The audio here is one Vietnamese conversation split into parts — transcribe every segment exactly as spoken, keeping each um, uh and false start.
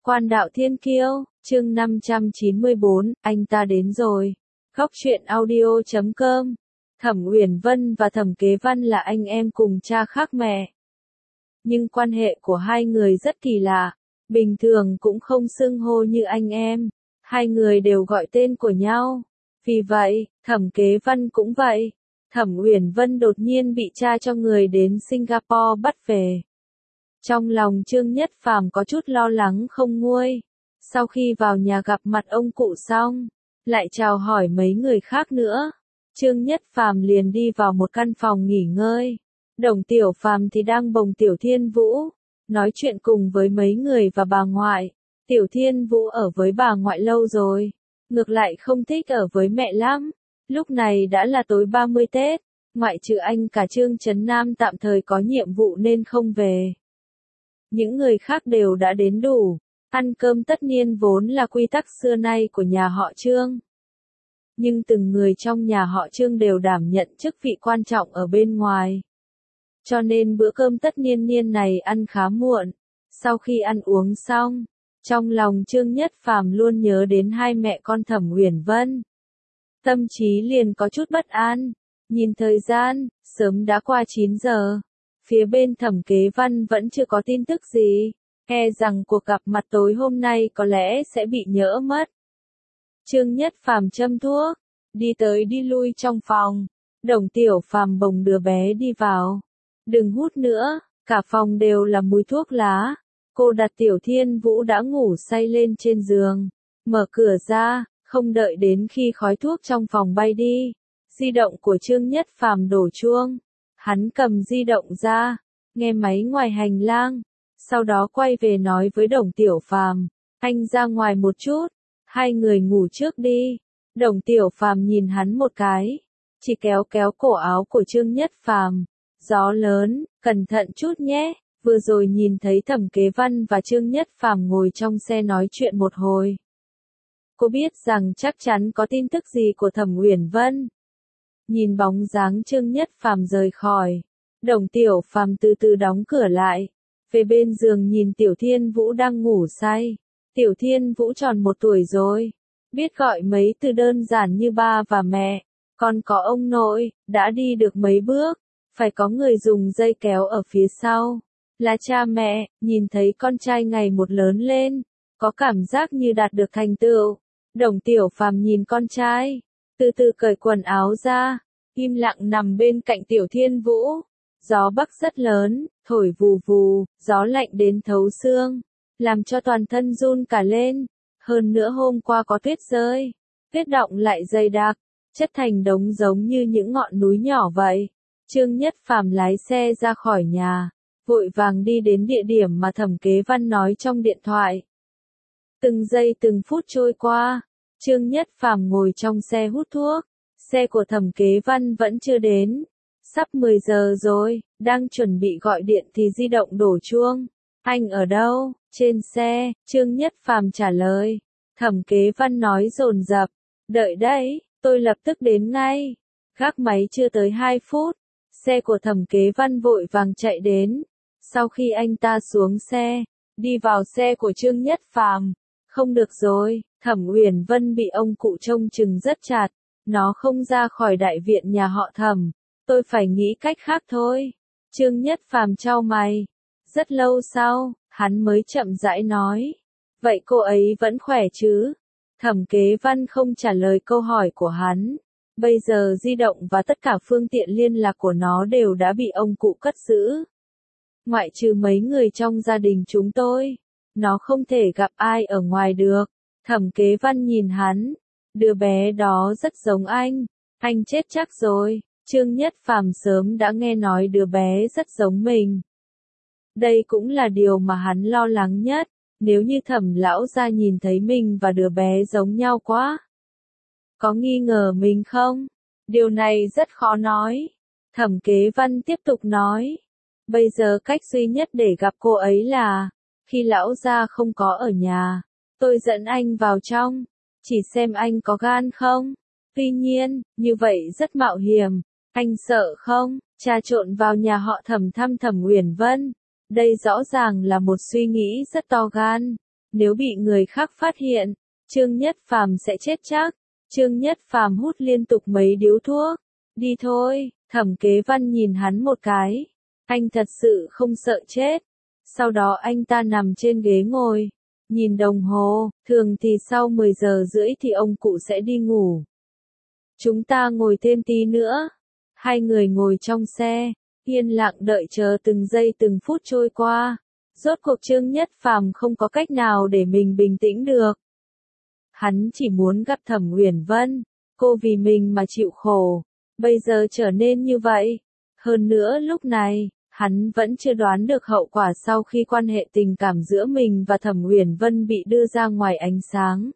Quan đạo thiên kiêu, chương năm trăm chín mươi bốn, anh ta đến rồi. Góc truyện audio chấm com. Thẩm Uyển Vân và Thẩm Kế Văn là anh em cùng cha khác mẹ. Nhưng quan hệ của hai người rất kỳ lạ, bình thường cũng không xưng hô như anh em, hai người đều gọi tên của nhau. Vì vậy, Thẩm Kế Văn cũng vậy. Thẩm Uyển Vân đột nhiên bị cha cho người đến Singapore bắt về. Trong lòng Trương Nhất Phàm có chút lo lắng không nguôi. Sau khi vào nhà gặp mặt ông cụ xong, lại chào hỏi mấy người khác nữa, Trương Nhất Phàm liền đi vào một căn phòng nghỉ ngơi. Đồng Tiểu Phàm thì đang bồng Tiểu Thiên Vũ, nói chuyện cùng với mấy người và bà ngoại. Tiểu Thiên Vũ ở với bà ngoại lâu rồi, ngược lại không thích ở với mẹ lắm. Lúc này đã là tối ba mươi Tết, ngoại trừ anh cả Trương Trấn Nam tạm thời có nhiệm vụ nên không về. Những người khác đều đã đến đủ. Ăn cơm tất niên vốn là quy tắc xưa nay của nhà họ Trương. Nhưng từng người trong nhà họ Trương đều đảm nhận chức vị quan trọng ở bên ngoài. Cho nên bữa cơm tất niên niên này ăn khá muộn. Sau khi ăn uống xong, trong lòng Trương Nhất Phàm luôn nhớ đến hai mẹ con Thẩm Uyển Vân. Tâm trí liền có chút bất an. Nhìn thời gian, sớm đã qua chín giờ. Phía bên Thẩm Kế Văn vẫn chưa có tin tức gì. E rằng cuộc gặp mặt tối hôm nay có lẽ sẽ bị nhỡ mất. Trương Nhất Phàm châm thuốc, đi tới đi lui trong phòng. Đồng Tiểu Phàm bồng đứa bé đi vào. Đừng hút nữa, cả phòng đều là mùi thuốc lá. Cô đặt Tiểu Thiên Vũ đã ngủ say lên trên giường. Mở cửa ra, không đợi đến khi khói thuốc trong phòng bay đi. Di động của Trương Nhất Phàm đổ chuông. Hắn cầm di động ra, nghe máy ngoài hành lang. Sau đó quay về nói với Đồng Tiểu Phàm, anh ra ngoài một chút, hai người ngủ trước đi. Đồng Tiểu Phàm nhìn hắn một cái, chỉ kéo kéo cổ áo của Trương Nhất Phàm. Gió lớn, cẩn thận chút nhé. Vừa rồi nhìn thấy Thẩm Kế Văn và Trương Nhất Phàm ngồi trong xe nói chuyện một hồi. Cô biết rằng chắc chắn có tin tức gì của Thẩm Uyển Vân. Nhìn bóng dáng Trương Nhất Phàm rời khỏi, Đồng Tiểu Phàm từ từ đóng cửa lại. Về bên giường nhìn Tiểu Thiên Vũ đang ngủ say. Tiểu Thiên Vũ tròn một tuổi rồi. Biết gọi mấy từ đơn giản như ba và mẹ. Còn có ông nội, đã đi được mấy bước. Phải có người dùng dây kéo ở phía sau. Là cha mẹ, nhìn thấy con trai ngày một lớn lên. Có cảm giác như đạt được thành tựu. Đồng Tiểu Phàm nhìn con trai. Từ từ cởi quần áo ra. Im lặng nằm bên cạnh Tiểu Thiên Vũ. Gió bắc rất lớn, thổi vù vù, gió lạnh đến thấu xương, làm cho toàn thân run cả lên. Hơn nữa hôm qua có tuyết rơi, tuyết đọng lại dày đặc, chất thành đống giống như những ngọn núi nhỏ vậy. Trương Nhất Phàm lái xe ra khỏi nhà, vội vàng đi đến địa điểm mà Thẩm Kế Văn nói trong điện thoại. Từng giây từng phút trôi qua, Trương Nhất Phàm ngồi trong xe hút thuốc, xe của Thẩm Kế Văn vẫn chưa đến. Sắp mười giờ rồi, đang chuẩn bị gọi điện thì di động đổ chuông. Anh ở đâu? Trên xe, Trương Nhất Phàm trả lời. Thẩm Kế Văn nói dồn dập. Đợi đấy, tôi lập tức đến ngay. Gác máy chưa tới hai phút. Xe của Thẩm Kế Văn vội vàng chạy đến. Sau khi anh ta xuống xe, đi vào xe của Trương Nhất Phàm. Không được rồi, Thẩm Uyển Vân bị ông cụ trông chừng rất chặt. Nó không ra khỏi đại viện nhà họ Thẩm. Tôi phải nghĩ cách khác thôi. Trương Nhất Phàm chau mày. Rất lâu sau, hắn mới chậm rãi nói. Vậy cô ấy vẫn khỏe chứ? Thẩm Kế Văn không trả lời câu hỏi của hắn. Bây giờ di động và tất cả phương tiện liên lạc của nó đều đã bị ông cụ cất giữ. Ngoại trừ mấy người trong gia đình chúng tôi, nó không thể gặp ai ở ngoài được. Thẩm Kế Văn nhìn hắn. Đứa bé đó rất giống anh. Anh chết chắc rồi. Trương Nhất Phàm sớm đã nghe nói đứa bé rất giống mình. Đây cũng là điều mà hắn lo lắng nhất, nếu như Thẩm lão gia nhìn thấy mình và đứa bé giống nhau quá. Có nghi ngờ mình không? Điều này rất khó nói. Thẩm Kế Văn tiếp tục nói. Bây giờ cách duy nhất để gặp cô ấy là, khi lão gia không có ở nhà, tôi dẫn anh vào trong, chỉ xem anh có gan không. Tuy nhiên, như vậy rất mạo hiểm. Anh sợ không? Trà trộn vào nhà họ Thẩm thăm Thẩm Uyển Vân. Đây rõ ràng là một suy nghĩ rất to gan. Nếu bị người khác phát hiện, Trương Nhất Phàm sẽ chết chắc. Trương Nhất Phàm hút liên tục mấy điếu thuốc. Đi thôi, Thẩm Kế Văn nhìn hắn một cái. Anh thật sự không sợ chết. Sau đó anh ta nằm trên ghế ngồi. Nhìn đồng hồ, thường thì sau mười giờ rưỡi thì ông cụ sẽ đi ngủ. Chúng ta ngồi thêm tí nữa. Hai người ngồi trong xe, yên lặng đợi chờ từng giây từng phút trôi qua. Rốt cuộc Trương Nhất Phàm không có cách nào để mình bình tĩnh được. Hắn chỉ muốn gặp Thẩm Uyển Vân, cô vì mình mà chịu khổ, bây giờ trở nên như vậy. Hơn nữa lúc này, hắn vẫn chưa đoán được hậu quả sau khi quan hệ tình cảm giữa mình và Thẩm Uyển Vân bị đưa ra ngoài ánh sáng.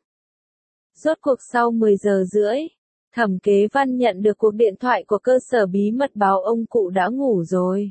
Rốt cuộc sau mười giờ rưỡi, Thẩm Kế Văn nhận được cuộc điện thoại của cơ sở bí mật báo ông cụ đã ngủ rồi.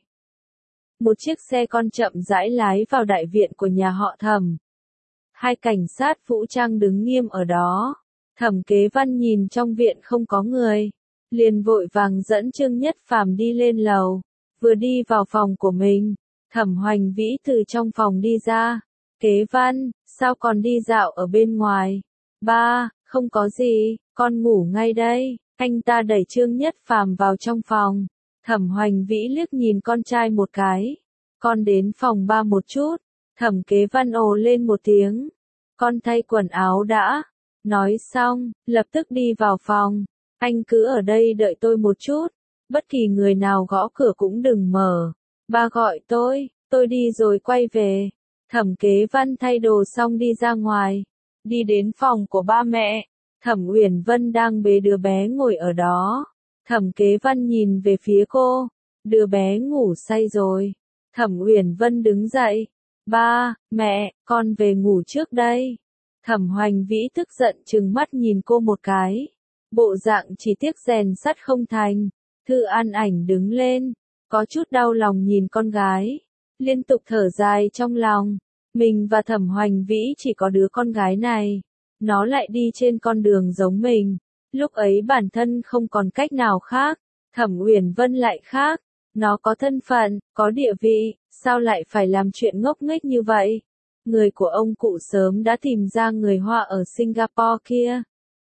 Một chiếc xe con chậm rãi lái vào đại viện của nhà họ Thẩm. Hai cảnh sát vũ trang đứng nghiêm ở đó. Thẩm Kế Văn nhìn trong viện không có người, liền vội vàng dẫn Trương Nhất Phàm đi lên lầu. Vừa đi vào phòng của mình, Thẩm Hoành Vĩ từ trong phòng đi ra. Kế Văn, sao còn đi dạo ở bên ngoài? Ba, không có gì, con ngủ ngay đây. Anh ta đẩy Trương Nhất Phàm vào trong phòng. Thẩm Hoành Vĩ liếc nhìn con trai một cái. Con đến phòng ba một chút. Thẩm Kế Văn ồ lên một tiếng. Con thay quần áo đã. Nói xong, lập tức đi vào phòng. Anh cứ ở đây đợi tôi một chút. Bất kỳ người nào gõ cửa cũng đừng mở. Ba gọi tôi, tôi đi rồi quay về. Thẩm Kế Văn thay đồ xong đi ra ngoài. Đi đến phòng của ba mẹ. Thẩm Uyển Vân đang bế đứa bé ngồi ở đó. Thẩm Kế Văn nhìn về phía cô. Đứa bé ngủ say rồi. Thẩm Uyển Vân đứng dậy. Ba, mẹ, con về ngủ trước đây. Thẩm Hoành Vĩ tức giận trừng mắt nhìn cô một cái. Bộ dạng chỉ tiếc rèn sắt không thành. Thư An Ảnh đứng lên, có chút đau lòng nhìn con gái. Liên tục thở dài trong lòng. Mình và Thẩm Hoành Vĩ chỉ có đứa con gái này. Nó lại đi trên con đường giống mình. Lúc ấy bản thân không còn cách nào khác. Thẩm Uyển Vân lại khác. Nó có thân phận, có địa vị, sao lại phải làm chuyện ngốc nghếch như vậy? Người của ông cụ sớm đã tìm ra người Hoa ở Singapore kia.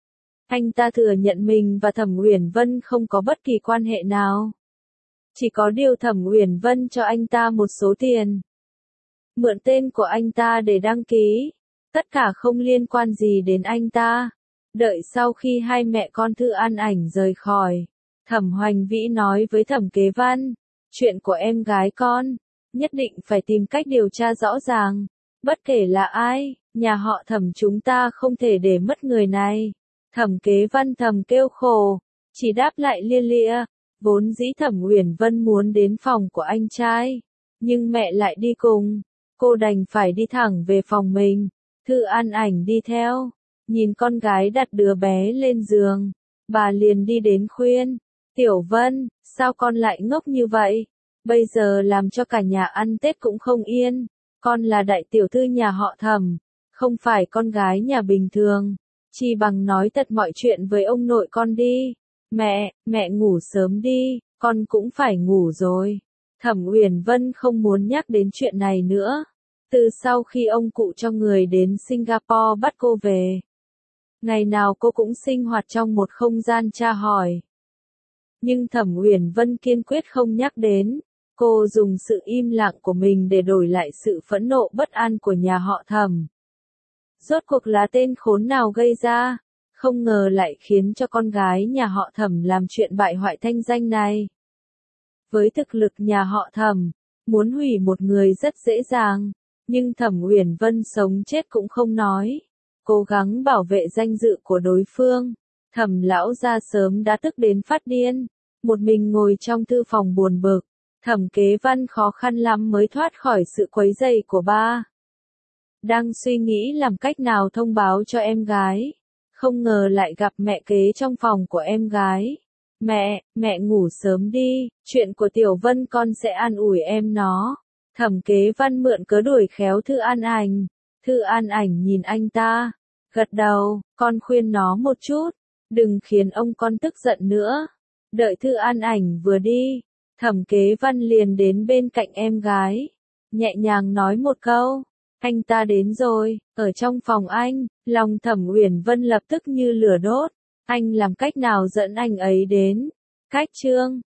Anh ta thừa nhận mình và Thẩm Uyển Vân không có bất kỳ quan hệ nào. Chỉ có điều Thẩm Uyển Vân cho anh ta một số tiền. Mượn tên của anh ta để đăng ký. Tất cả không liên quan gì đến anh ta. Đợi sau khi hai mẹ con Thư An Ảnh rời khỏi, Thẩm Hoành Vĩ nói với Thẩm Kế Văn, chuyện của em gái con, nhất định phải tìm cách điều tra rõ ràng. Bất kể là ai, nhà họ Thẩm chúng ta không thể để mất người này. Thẩm Kế Văn thầm kêu khổ, chỉ đáp lại lia lịa. Vốn dĩ Thẩm Uyển Vân muốn đến phòng của anh trai, nhưng mẹ lại đi cùng, cô đành phải đi thẳng về phòng mình. Thư An Ảnh đi theo, nhìn con gái đặt đứa bé lên giường, bà liền đi đến khuyên, Tiểu Vân, sao con lại ngốc như vậy? Bây giờ làm cho cả nhà ăn Tết cũng không yên, con là đại tiểu thư nhà họ Thẩm, không phải con gái nhà bình thường, chi bằng nói thật mọi chuyện với ông nội con đi. Mẹ, mẹ ngủ sớm đi, con cũng phải ngủ rồi. Thẩm Uyển Vân không muốn nhắc đến chuyện này nữa. Từ sau khi ông cụ cho người đến Singapore bắt cô về, ngày nào cô cũng sinh hoạt trong một không gian tra hỏi. Nhưng Thẩm Uyển Vân kiên quyết không nhắc đến. Cô dùng sự im lặng của mình để đổi lại sự phẫn nộ bất an của nhà họ Thẩm. Rốt cuộc là tên khốn nào gây ra, không ngờ lại khiến cho con gái nhà họ Thẩm làm chuyện bại hoại thanh danh này. Với thực lực nhà họ Thẩm, muốn hủy một người rất dễ dàng, nhưng Thẩm Uyển Vân sống chết cũng không nói, cố gắng bảo vệ danh dự của đối phương. Thẩm lão gia sớm đã tức đến phát điên, một mình ngồi trong thư phòng buồn bực. Thẩm Kế Văn khó khăn lắm mới thoát khỏi sự quấy rầy của ba. Đang suy nghĩ làm cách nào thông báo cho em gái, không ngờ lại gặp mẹ kế trong phòng của em gái. Mẹ, mẹ ngủ sớm đi, chuyện của Tiểu Vân con sẽ an ủi em nó. Thẩm Kế Văn mượn cớ đuổi khéo Thư An Ảnh. Thư An Ảnh nhìn anh ta, gật đầu, con khuyên nó một chút, đừng khiến ông con tức giận nữa. Đợi Thư An Ảnh vừa đi, Thẩm Kế Văn liền đến bên cạnh em gái, nhẹ nhàng nói một câu, Anh ta đến rồi, ở trong phòng anh, lòng Thẩm Uyển Vân lập tức như lửa đốt. Anh làm cách nào dẫn anh ấy đến? Cách Trương